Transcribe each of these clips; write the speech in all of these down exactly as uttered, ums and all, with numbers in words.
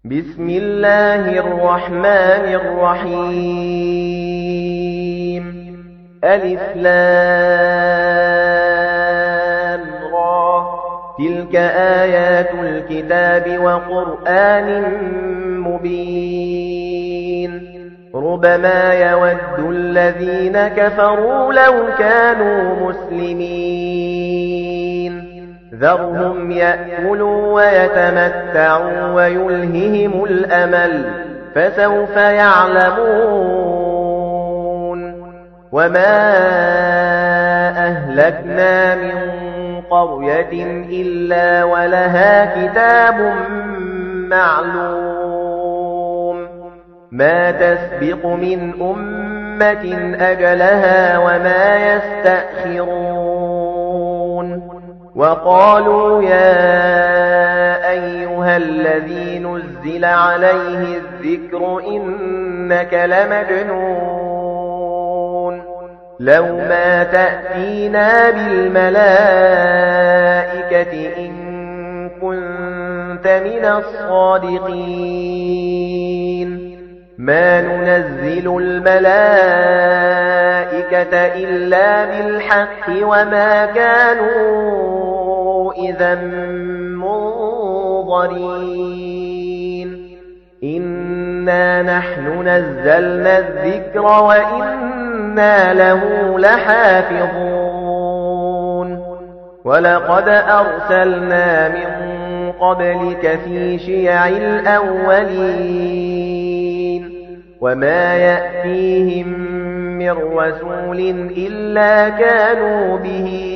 بسم الله الرحمن الرحيم ألف لام را تلك آيات الكتاب وقرآن مبين ربما يود الذين كفروا لو كانوا مسلمين ذرهم يأكلوا ويتمتعوا ويلههم الأمل فسوف يعلمون وما أهلكنا من قرية إلا ولها كتاب معلوم ما تسبق من أمة أجلها وما يستأخرون وقالوا يا أيها الذي نزل عليه الذكر إنك لمجنون لو ما تأتينا بالملائكة إن كنت من الصادقين ما ننزل الملائكة إلا بالحق وما كانوا إذا منظرين إنا نحن نزلنا الذكر وإنا له لحافظون ولقد أرسلنا من قبلك في شيع الأولين وما يأتيهم من رسول إلا كانوا به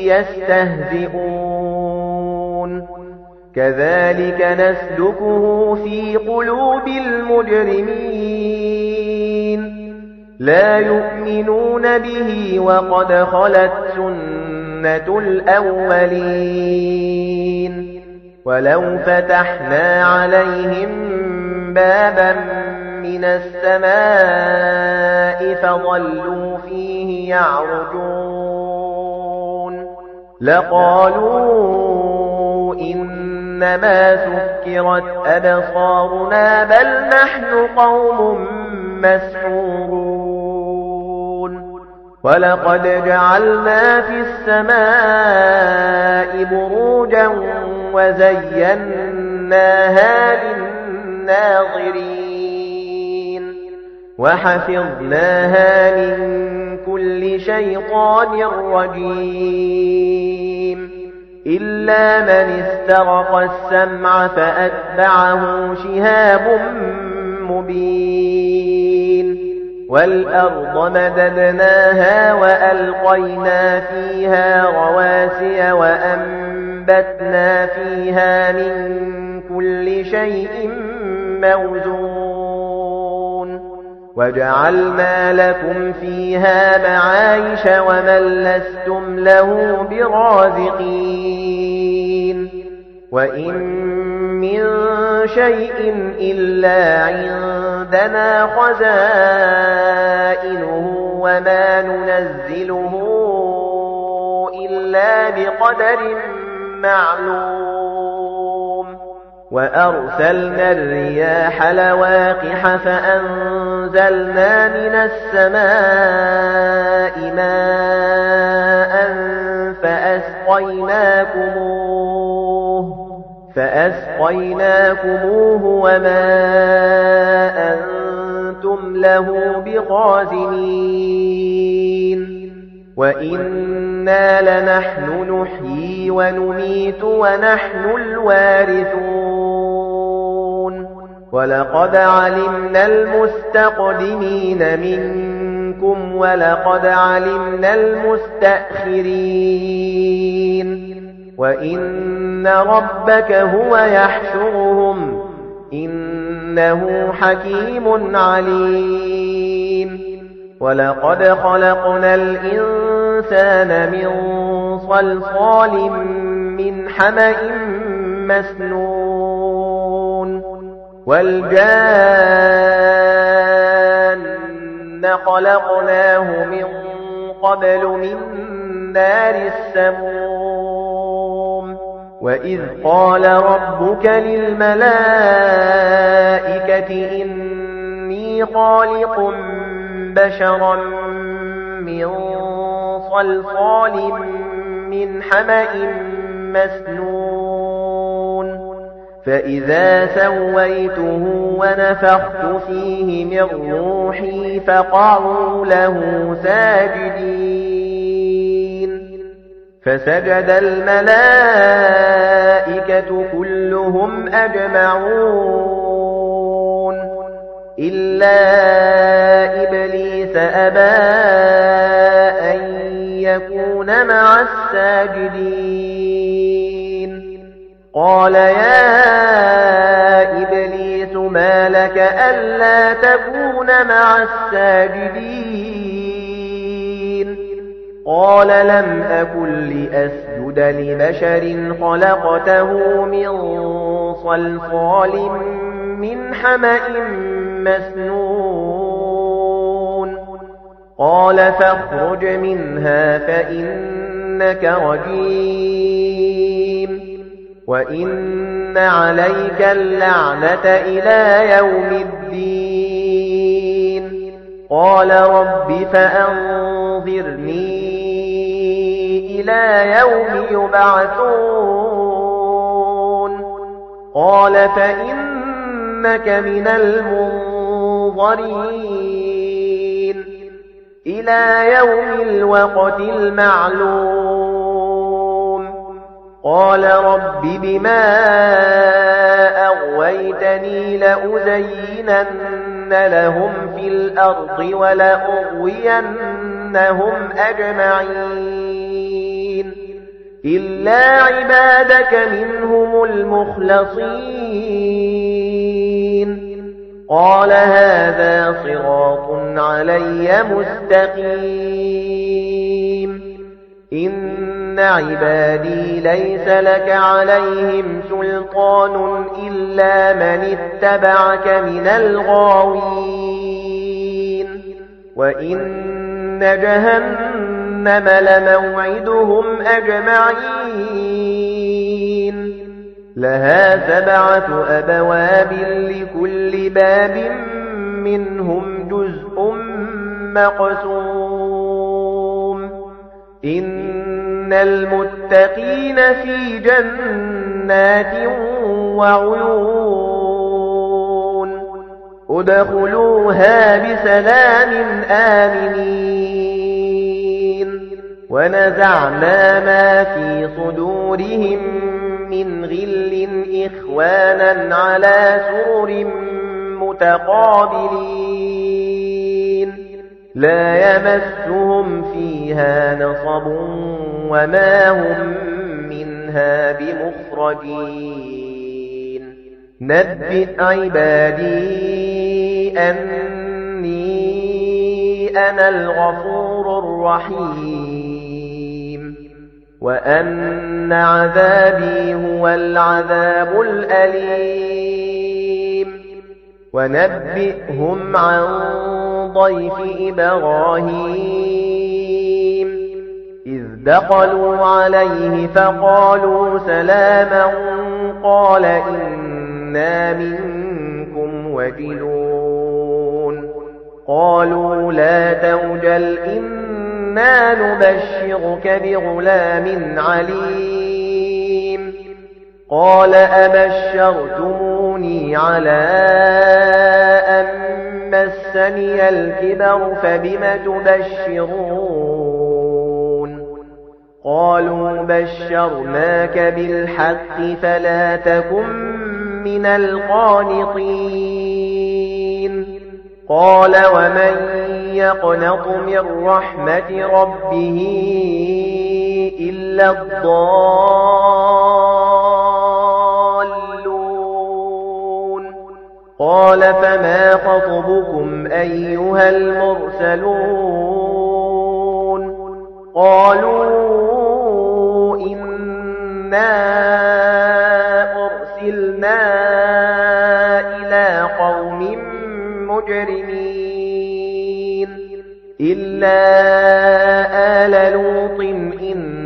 يستهزئون كذلك نسلكه في قلوب المجرمين لا يؤمنون به وقد خلت سنة الأولين ولو فتحنا عليهم بابا من السماء فظلوا فيه يعرجون لقالوا إنما سكرت أبصارنا بل نحن قوم مسحورون ولقد جعلنا في السماء بروجا وزيناها للناظرين وحفظناها من كل شيطان رجيم إلا من استرق السمع فأتبعه شهاب مبين والأرض مددناها وألقينا فيها رواسي وأنبتنا فيها من كل شيء موزون وجعلنا لكم فيها معايش ومن لستم له برازقين وإن من شيء إلا عندنا خزائنه وما ننزله إلا بقدر معلوم وأرسلنا الرياح لواقح فأنزلنا من السماء ماء فأسقيناكموه فأسقيناكموه وما أنتم له بخازنين وإنا لنحن نحيي ونميت ونحن الوارثون ولقد علمنا المستقدمين منكم ولقد علمنا المستأخرين وإن ربك هو يحشرهم إنه حكيم عليم ولقد خلقنا الإنسان من صلصال من حمأ مسنون والجان خلقناه من قبل من نار السموم وإذ قال ربك للملائكة الْمَلَائِكَةِ إِنِّي خَالِقٌ بَشَرًا مِّن صَلْصَالٍ مِّنْ حَمَإٍ مَّسْنُونٍ فَإِذَا سَوَّيْتُهُ وَنَفَخْتُ فِيهِ مِن رُّوحِي فَقَعُوا لَهُ سَاجِدِينَ فَسَجَدَ الْمَلَائِكَةُ كُلُّهُمْ أَجْمَعُونَ إِلَّا إِبْلِيسَ أَبَى أَن يَكُونَ مَعَ السَّاجِدِينَ قَالَ يَا إِبْلِيسُ مَا لَكَ أَلَّا تَكُونَ مَعَ السَّاجِدِينَ قَالَ لَمْ أَكُنْ لِأَسْجُدَ لِبَشَرٍ خَلَقْتَهُ مِنْ صَلْصَالٍ مِنْ حَمَإٍ مَّسْنُونٍ قَالَ فَاخْرُجْ مِنْهَا فَإِنَّكَ رَجِيمٌ وَإِنَّ عَلَيْكَ اللَّعْنَةَ إِلَى يَوْمِ الدِّينِ قَالَ رَبِّ فَأَنظِرْنِي إِلَى يَوْمِ يُبْعَثُونَ قَالَ فَإِنَّكَ مِنَ الْمُنظَرِينَ إِلَى يَوْمِ الْوَقْتِ الْمَعْلُومِ قَالَ رَبِّ بِمَا أَغْوَيْتَنِي لَأُزَيِّنَنَّ لَهُمْ فِي الْأَرْضِ وَلَأُغْوِيَنَّهُمْ أَجْمَعِينَ إِلَّا عِبَادَكَ مِنْهُمُ الْمُخْلَصِينَ قَالَ هَذَا صِرَاطٌ عَلَيَّ مُسْتَقِيمٌ إِنَّ عِبَادِي لَيْسَ لَكَ عَلَيْهِمْ سُلْطَانٌ إِلَّا مَنِ اتَّبَعَكَ مِنَ الْغَاوِينَ وَإِنَّ جَهَنَّمَ لَمَوْعِدُهُمْ أَجْمَعِينَ لَهَا سَبْعَةُ أَبْوَابٍ لِكُلِّ بَابٍ مِنْهُمْ جُزْءٌ مَقْسُومٌ إِنَّ الْمُتَّقِينَ فِي جَنَّاتٍ وَعُيُونٍ ادْخُلُوهَا بِسَلَامٍ آمِنِينَ وَنَزَعْنَا مَا فِي صُدُورِهِم مِّنْ غِلٍّ إِخْوَانًا عَلَى سُرُرٍ مُتَقَابِلِينَ لَا يَمَسُّهُمْ فِيهَا نَصَبٌ وَمَا هُمْ مِنْهَا بِمُخْرَجِينَ نَبِّئْ عِبَادِي أَنِّي أَنَا الْغَفُورُ الرَّحِيمُ وَأَنَّ عَذَابِي هُوَ الْعَذَابُ الْأَلِيمُ وَنَبِّئْهُمْ عَنْ ضَيْفِ إِبْرَاهِيمَ إِذْ دَخَلُوا عَلَيْهِ فَقَالُوا سَلَامًا قَالَ إِنَّا مِنكُمْ وَجِلُونَ قَالُوا لَا تَوْجَلْ إِنَّا نُبَشِّرُكَ بِغُلَامٍ عَلِيمٍ قَالَ أَبَشَّرْتُمُونِي عَلَىٰ أَن مَّسَّنِيَ الْكِبَرُ فَبِمَ تُبَشِّرُونَ قَالُوا بَشَّرْنَاكَ بِالْحَقِّ فَلَا تَكُن مِّنَ الْقَانِطِينَ قَالَ وَمَن يَقْنَطُ مِن رَّحْمَةِ رَبِّهِ إِلَّا الضَّالُّونَ قَالَ فَمَا خَطْبُكُمْ أَيُّهَا الْمُرْسَلُونَ قَالُوا إِنَّا أُرْسِلْنَا إِلَى قَوْمٍ مُجْرِمِينَ إِلَّا آلَ لُوطٍ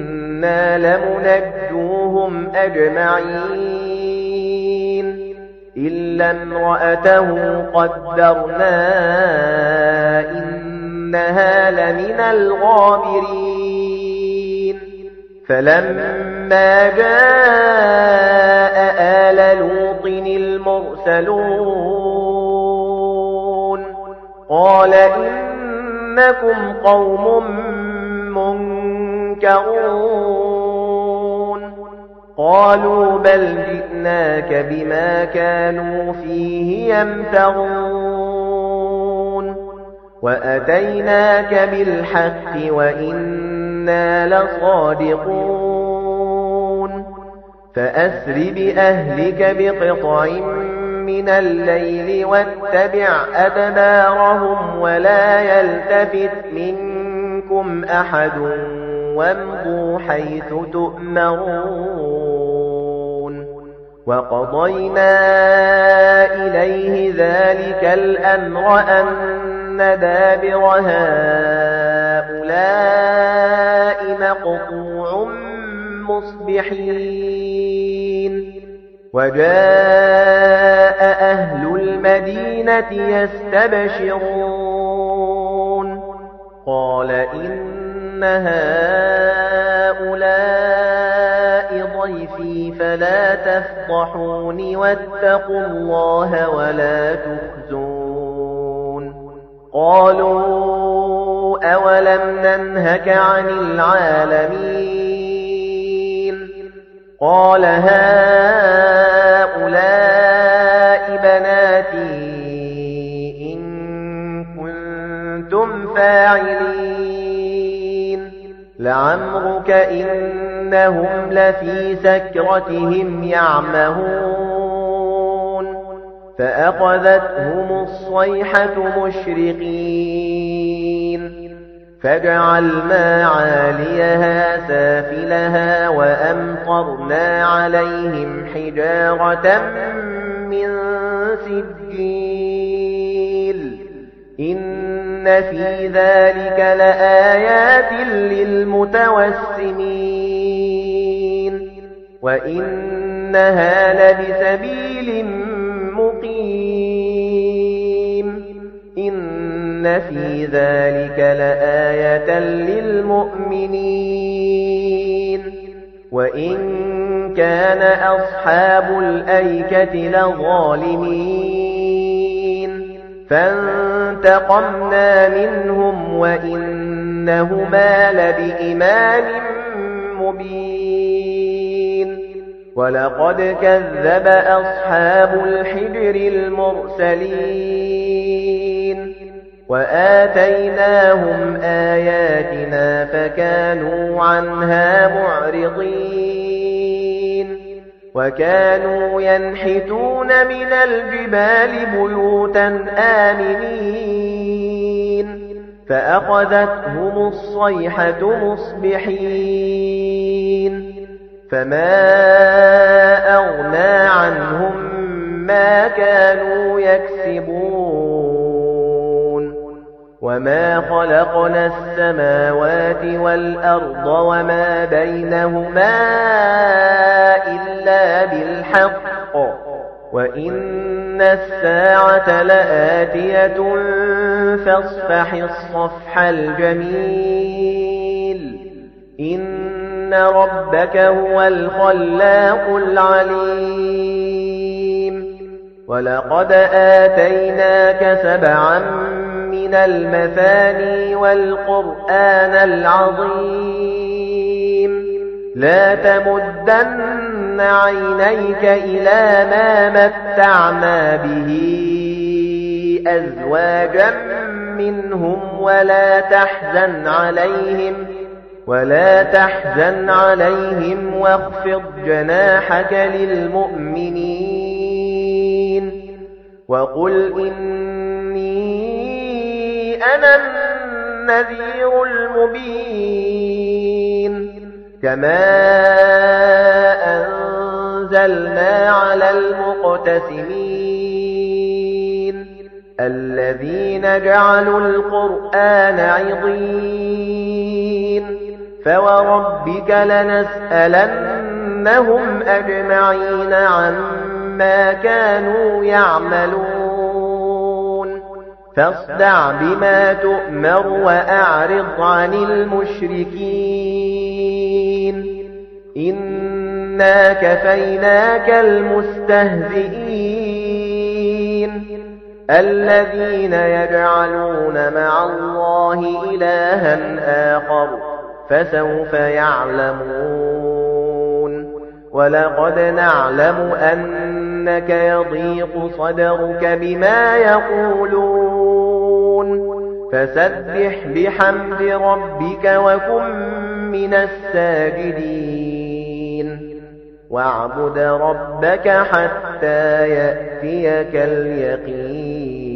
إِنَّا لَمُنَجُّوهُمْ أَجْمَعِينَ إلا امرأته قدرنا إنها لمن الغابرين فلما جاء آل لوط المرسلون قال إنكم قوم منكرون قالوا بل جئناك بما كانوا فيه يمترون وأتيناك بالحق وإنا لصادقون فأسر بأهلك بقطع من الليل واتبع أدبارهم ولا يلتفت منكم أحد وامضوا حيث تؤمرون وقضينا إليه ذلك الأمر أن دابر هؤلاء مقطوع مصبحين وجاء أهل المدينة يستبشرون قال إن هؤلاء ضيفي فلا تفضحون واتقوا الله ولا تخزون قالوا أولم ننهك عن العالمين قال هؤلاء بناتي إن كنتم فاعلين لعمرك إنهم لفي سكرتهم يعمهون فأخذتهم الصيحة مشرقين فجعلنا عاليها سافلها وأمطرنا عليهم حجارة من سجيل إن في ذلك لآيات للمتوسمين وإنها لبسبيل مقيم إن في ذلك لآية للمؤمنين وإن كان أصحاب الأيكة لظالمين فانتقمنا منهم وإنهما لبإمام مبين ولقد كذب أصحاب الحجر المرسلين وآتيناهم آياتنا فكانوا عنها معرضين وكانوا ينحتون من الجبال بيوتا آمنين فأخذتهم الصيحة مصبحين فما أغنى عنهم ما كانوا يكسبون وما خلقنا السماوات والأرض وما بينهما إلا بالحق وإن الساعة لآتية فاصفح الصفح الجميل إن ربك هو الخلاق العليم ولقد آتيناك سبعا من المثاني والقرآن العظيم لا تمدن عينيك إلى ما متعنا به أزواجا منهم ولا تحزن عليهم ولا تحزن عليهم واخفض جناحك للمؤمنين وقل إني أنا النذير المبين كما أنزلنا على المقتسمين الذين جعلوا القرآن عضين فوربك لنسألنهم أجمعين عما ما كانوا يعملون فاصدع بما تؤمر وأعرض عن المشركين إنا كفيناك المستهزئين الذين يجعلون مع الله إلها آخر فسوف يعلمون ولقد نعلم أنك يضيق صدرك بما يقولون فسبح بحمد ربك وكن من الساجدين واعبد ربك حتى يأتيك اليقين